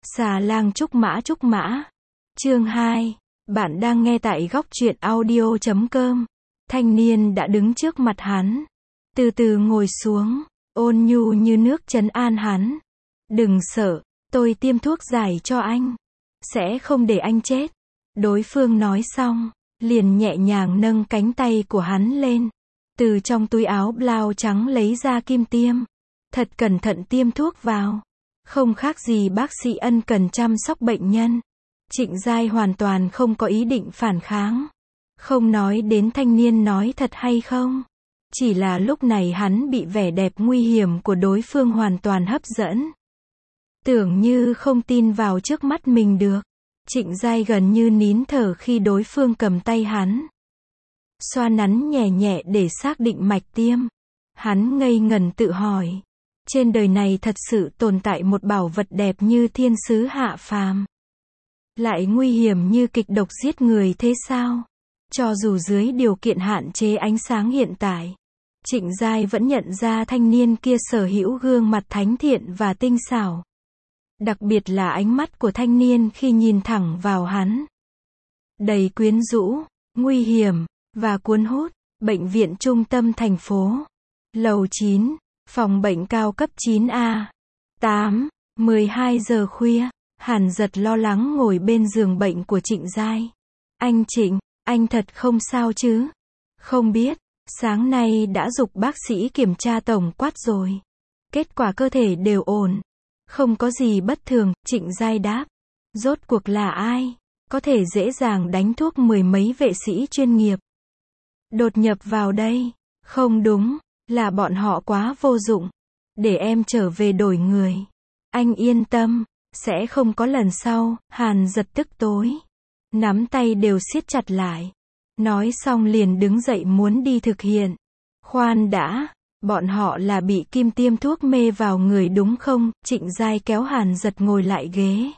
Xà lang trúc mã. Chương 2. Bạn đang nghe tại góc truyện audio.com. Thanh niên đã đứng trước mặt hắn. Từ từ ngồi xuống, ôn nhu như nước trấn an hắn. Đừng sợ, tôi tiêm thuốc giải cho anh. Sẽ không để anh chết. Đối phương nói xong, liền nhẹ nhàng nâng cánh tay của hắn lên. Từ trong túi áo blau trắng lấy ra kim tiêm. Thật cẩn thận tiêm thuốc vào. Không khác gì bác sĩ ân cần chăm sóc bệnh nhân. Trịnh Giai hoàn toàn không có ý định phản kháng. Không nói đến thanh niên nói thật hay không. Chỉ là lúc này hắn bị vẻ đẹp nguy hiểm của đối phương hoàn toàn hấp dẫn. Tưởng như không tin vào trước mắt mình được. Trịnh Giai gần như nín thở khi đối phương cầm tay hắn. Xoa nắn nhẹ nhẹ để xác định mạch tiêm. Hắn ngây ngẩn tự hỏi. Trên đời này thật sự tồn tại một bảo vật đẹp như thiên sứ hạ phàm. Lại nguy hiểm như kịch độc giết người thế sao? Cho dù dưới điều kiện hạn chế ánh sáng hiện tại, Trịnh Giai vẫn nhận ra thanh niên kia sở hữu gương mặt thánh thiện và tinh xảo. Đặc biệt là ánh mắt của thanh niên khi nhìn thẳng vào hắn. Đầy quyến rũ, nguy hiểm, và cuốn hút. Bệnh viện trung tâm thành phố. Lầu 9, phòng bệnh cao cấp 9A. 12 giờ khuya, Hàn Dật lo lắng ngồi bên giường bệnh của Trịnh Giai. Anh Trịnh, anh thật không sao chứ? Không biết, sáng nay đã giục bác sĩ kiểm tra tổng quát rồi. Kết quả cơ thể đều ổn. Không có gì bất thường, Trịnh Giai đáp. Rốt cuộc là ai? Có thể dễ dàng đánh thuốc mười mấy vệ sĩ chuyên nghiệp. Đột nhập vào đây. Không đúng, là bọn họ quá vô dụng. Để em trở về đổi người. Anh yên tâm, sẽ không có lần sau. Hàn Dật tức tối. Nắm tay đều siết chặt lại. Nói xong liền đứng dậy muốn đi thực hiện. Khoan đã, bọn họ là bị kim tiêm thuốc mê vào người đúng không? Trịnh Giai kéo Hàn Dật ngồi lại ghế.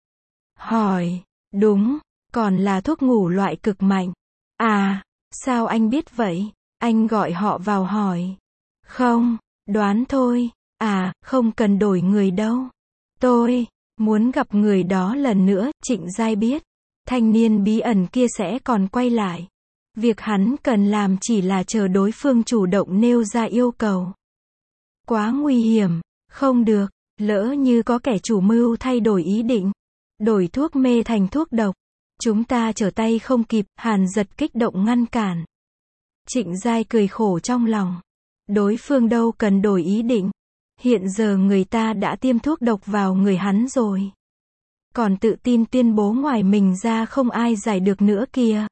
Hỏi, đúng, còn là thuốc ngủ loại cực mạnh. À, sao anh biết vậy? Anh gọi họ vào hỏi. Không, đoán thôi. À, không cần đổi người đâu. Tôi muốn gặp người đó lần nữa. Trịnh Giai biết, thanh niên bí ẩn kia sẽ còn quay lại. Việc hắn cần làm chỉ là chờ đối phương chủ động nêu ra yêu cầu. Quá nguy hiểm, không được, lỡ như có kẻ chủ mưu thay đổi ý định, đổi thuốc mê thành thuốc độc, chúng ta trở tay không kịp. Hàn Dật kích động ngăn cản. Trịnh Giai cười khổ trong lòng. Đối phương đâu cần đổi ý định. Hiện giờ người ta đã tiêm thuốc độc vào người hắn rồi. Còn tự tin tuyên bố ngoài mình ra không ai giải được nữa kìa.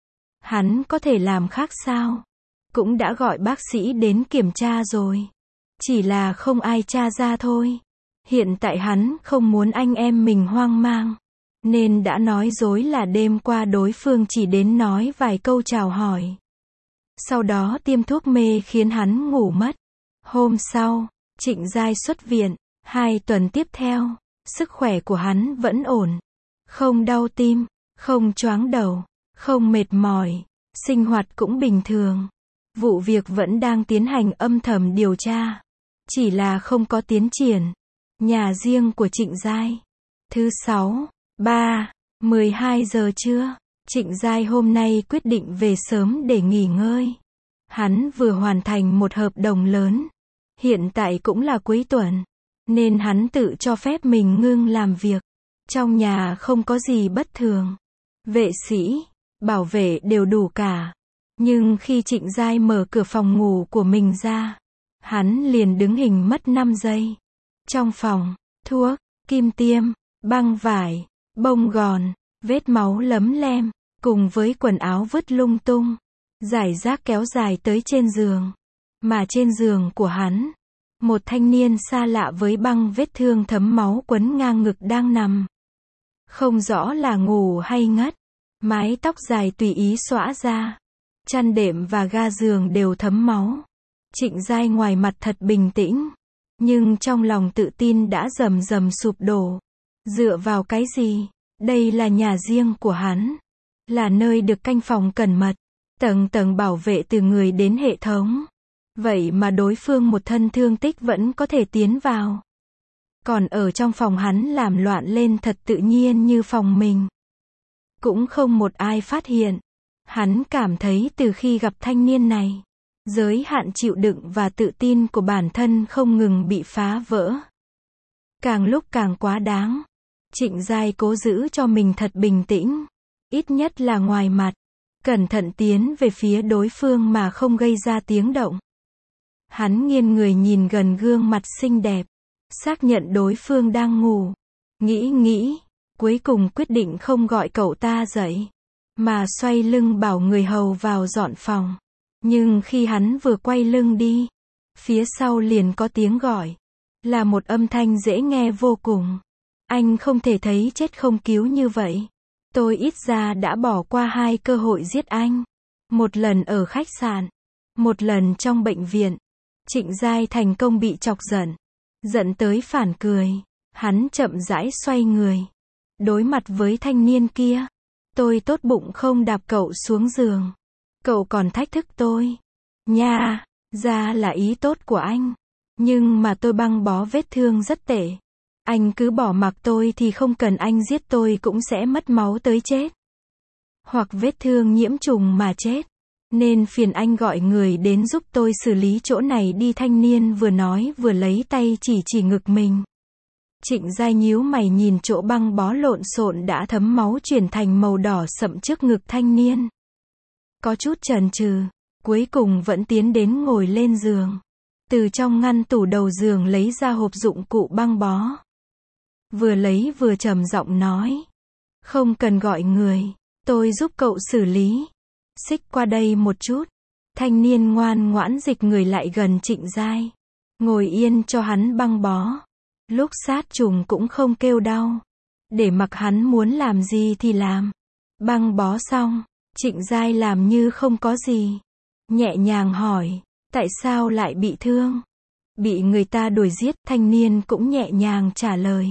Hắn có thể làm khác sao? Cũng đã gọi bác sĩ đến kiểm tra rồi. Chỉ là không ai tra ra thôi. Hiện tại hắn không muốn anh em mình hoang mang. Nên đã nói dối là đêm qua đối phương chỉ đến nói vài câu chào hỏi. Sau đó tiêm thuốc mê khiến hắn ngủ mất. Hôm sau, Trịnh Giai xuất viện. 2 tuần tiếp theo, sức khỏe của hắn vẫn ổn. Không đau tim, không choáng đầu, không mệt mỏi. Sinh hoạt cũng bình thường. Vụ việc vẫn đang tiến hành âm thầm điều tra. Chỉ là không có tiến triển. Nhà riêng của Trịnh Giai. Thứ 6, 12 giờ trưa. Trịnh Giai hôm nay quyết định về sớm để nghỉ ngơi. Hắn vừa hoàn thành một hợp đồng lớn. Hiện tại cũng là cuối tuần. Nên hắn tự cho phép mình ngưng làm việc. Trong nhà không có gì bất thường. Vệ sĩ, bảo vệ đều đủ cả. Nhưng khi Trịnh Giai mở cửa phòng ngủ của mình ra, hắn liền đứng hình mất 5 giây. Trong phòng, thuốc, kim tiêm, băng vải, bông gòn, vết máu lấm lem, cùng với quần áo vứt lung tung, rải rác kéo dài tới trên giường. Mà trên giường của hắn, một thanh niên xa lạ với băng vết thương thấm máu quấn ngang ngực đang nằm. Không rõ là ngủ hay ngất. Mái tóc dài tùy ý xõa ra. Chăn đệm và ga giường đều thấm máu. Trịnh Giai ngoài mặt thật bình tĩnh. Nhưng trong lòng tự tin đã rầm rầm sụp đổ. Dựa vào cái gì? Đây là nhà riêng của hắn. Là nơi được canh phòng cẩn mật. Tầng tầng bảo vệ từ người đến hệ thống. Vậy mà đối phương một thân thương tích vẫn có thể tiến vào. Còn ở trong phòng hắn làm loạn lên thật tự nhiên như phòng mình. Cũng không một ai phát hiện. Hắn cảm thấy từ khi gặp thanh niên này, giới hạn chịu đựng và tự tin của bản thân không ngừng bị phá vỡ. Càng lúc càng quá đáng. Trịnh Giai cố giữ cho mình thật bình tĩnh. Ít nhất là ngoài mặt. Cẩn thận tiến về phía đối phương mà không gây ra tiếng động. Hắn nghiêng người nhìn gần gương mặt xinh đẹp. Xác nhận đối phương đang ngủ. Nghĩ, cuối cùng quyết định không gọi cậu ta dậy. Mà xoay lưng bảo người hầu vào dọn phòng. Nhưng khi hắn vừa quay lưng đi, phía sau liền có tiếng gọi. Là một âm thanh dễ nghe vô cùng. Anh không thể thấy chết không cứu như vậy. Tôi ít ra đã bỏ qua 2 cơ hội giết anh. Một lần ở khách sạn. Một lần trong bệnh viện. Trịnh Giai thành công bị chọc giận. Giận tới phản cười. Hắn chậm rãi xoay người. Đối mặt với thanh niên kia. Tôi tốt bụng không đạp cậu xuống giường. Cậu còn thách thức tôi. Nha, ra là ý tốt của anh. Nhưng mà tôi băng bó vết thương rất tệ. Anh cứ bỏ mặc tôi thì không cần anh giết tôi cũng sẽ mất máu tới chết. Hoặc vết thương nhiễm trùng mà chết. Nên phiền anh gọi người đến giúp tôi xử lý chỗ này đi, thanh niên vừa nói vừa lấy tay chỉ ngực mình. Trịnh Giai nhíu mày nhìn chỗ băng bó lộn xộn đã thấm máu chuyển thành màu đỏ sậm trước ngực thanh niên. Có chút chần chừ, cuối cùng vẫn tiến đến ngồi lên giường. Từ trong ngăn tủ đầu giường lấy ra hộp dụng cụ băng bó. Vừa lấy vừa trầm giọng nói. Không cần gọi người, tôi giúp cậu xử lý. Xích qua đây một chút. Thanh niên ngoan ngoãn dịch người lại gần Trịnh Giai. Ngồi yên cho hắn băng bó. Lúc sát trùng cũng không kêu đau. Để mặc hắn muốn làm gì thì làm. Băng bó xong, Trịnh Giai làm như không có gì. Nhẹ nhàng hỏi, tại sao lại bị thương? Bị người ta đuổi giết, thanh niên cũng nhẹ nhàng trả lời.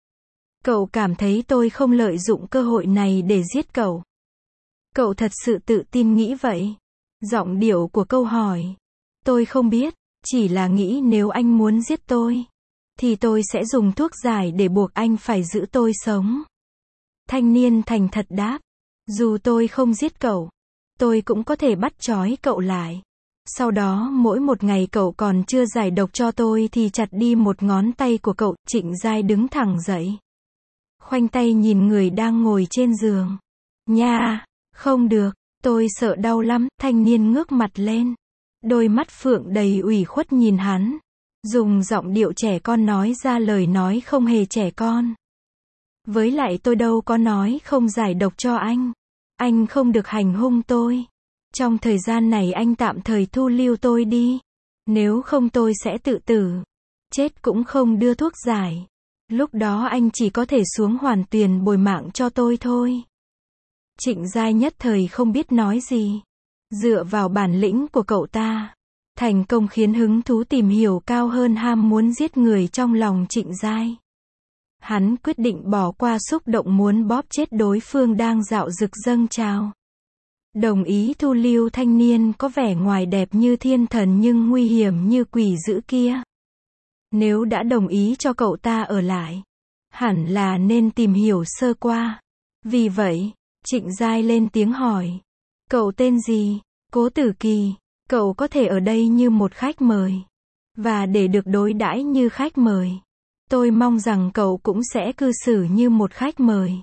Cậu cảm thấy tôi không lợi dụng cơ hội này để giết cậu. Cậu thật sự tự tin nghĩ vậy? Giọng điệu của câu hỏi. Tôi không biết, chỉ là nghĩ nếu anh muốn giết tôi, thì tôi sẽ dùng thuốc giải để buộc anh phải giữ tôi sống. Thanh niên thành thật đáp. Dù tôi không giết cậu, tôi cũng có thể bắt trói cậu lại. Sau đó mỗi một ngày cậu còn chưa giải độc cho tôi thì chặt đi một ngón tay của cậu. Trịnh Giai đứng thẳng dậy. Khoanh tay nhìn người đang ngồi trên giường. Nha, không được, tôi sợ đau lắm. Thanh niên ngước mặt lên. Đôi mắt phượng đầy ủy khuất nhìn hắn. Dùng giọng điệu trẻ con nói ra lời nói không hề trẻ con. Với lại tôi đâu có nói không giải độc cho anh. Anh không được hành hung tôi. Trong thời gian này anh tạm thời thu lưu tôi đi. Nếu không tôi sẽ tự tử. Chết cũng không đưa thuốc giải. Lúc đó anh chỉ có thể xuống hoàn tuyền bồi mạng cho tôi thôi. Trịnh Giai nhất thời không biết nói gì. Dựa vào bản lĩnh của cậu ta, thành công khiến hứng thú tìm hiểu cao hơn ham muốn giết người trong lòng Trịnh Giai. Hắn quyết định bỏ qua xúc động muốn bóp chết đối phương đang dạo dực dâng trào. Đồng ý thu lưu thanh niên có vẻ ngoài đẹp như thiên thần nhưng nguy hiểm như quỷ dữ kia. Nếu đã đồng ý cho cậu ta ở lại, hẳn là nên tìm hiểu sơ qua. Vì vậy, Trịnh Giai lên tiếng hỏi. Cậu tên gì? Cố Tử Kỳ. Cậu có thể ở đây như một khách mời. Và để được đối đãi như khách mời, tôi mong rằng cậu cũng sẽ cư xử như một khách mời.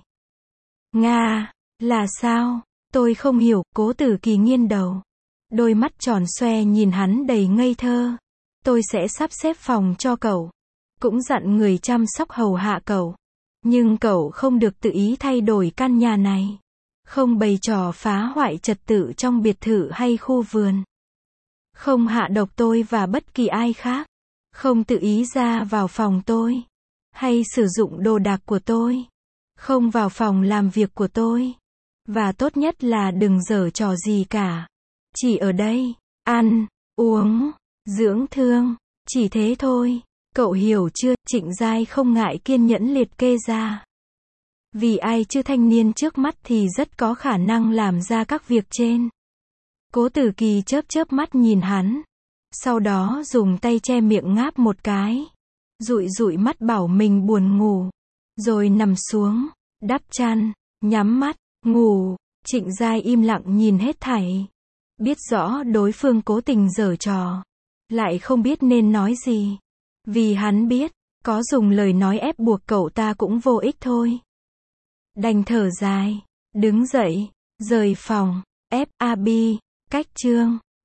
Nga, là sao? Tôi không hiểu. Cố Tử Kỳ nghiêng đầu. Đôi mắt tròn xoe nhìn hắn đầy ngây thơ. Tôi sẽ sắp xếp phòng cho cậu. Cũng dặn người chăm sóc hầu hạ cậu. Nhưng cậu không được tự ý thay đổi căn nhà này. Không bày trò phá hoại trật tự trong biệt thự hay khu vườn. Không hạ độc tôi và bất kỳ ai khác. Không tự ý ra vào phòng tôi. Hay sử dụng đồ đạc của tôi. Không vào phòng làm việc của tôi. Và tốt nhất là đừng giở trò gì cả. Chỉ ở đây, ăn, uống, dưỡng thương. Chỉ thế thôi. Cậu hiểu chưa? Trịnh Giai không ngại kiên nhẫn liệt kê ra. Vì ai chứ thanh niên trước mắt thì rất có khả năng làm ra các việc trên. Cố Tử Kỳ chớp chớp mắt nhìn hắn. Sau đó dùng tay che miệng ngáp một cái. dụi dụi mắt bảo mình buồn ngủ. Rồi nằm xuống, đắp chăn, nhắm mắt, ngủ. Trịnh Giai im lặng nhìn hết thảy. Biết rõ đối phương cố tình giở trò. Lại không biết nên nói gì. Vì hắn biết, có dùng lời nói ép buộc cậu ta cũng vô ích thôi. Đành thở dài, đứng dậy, rời phòng. FAB, cách chương.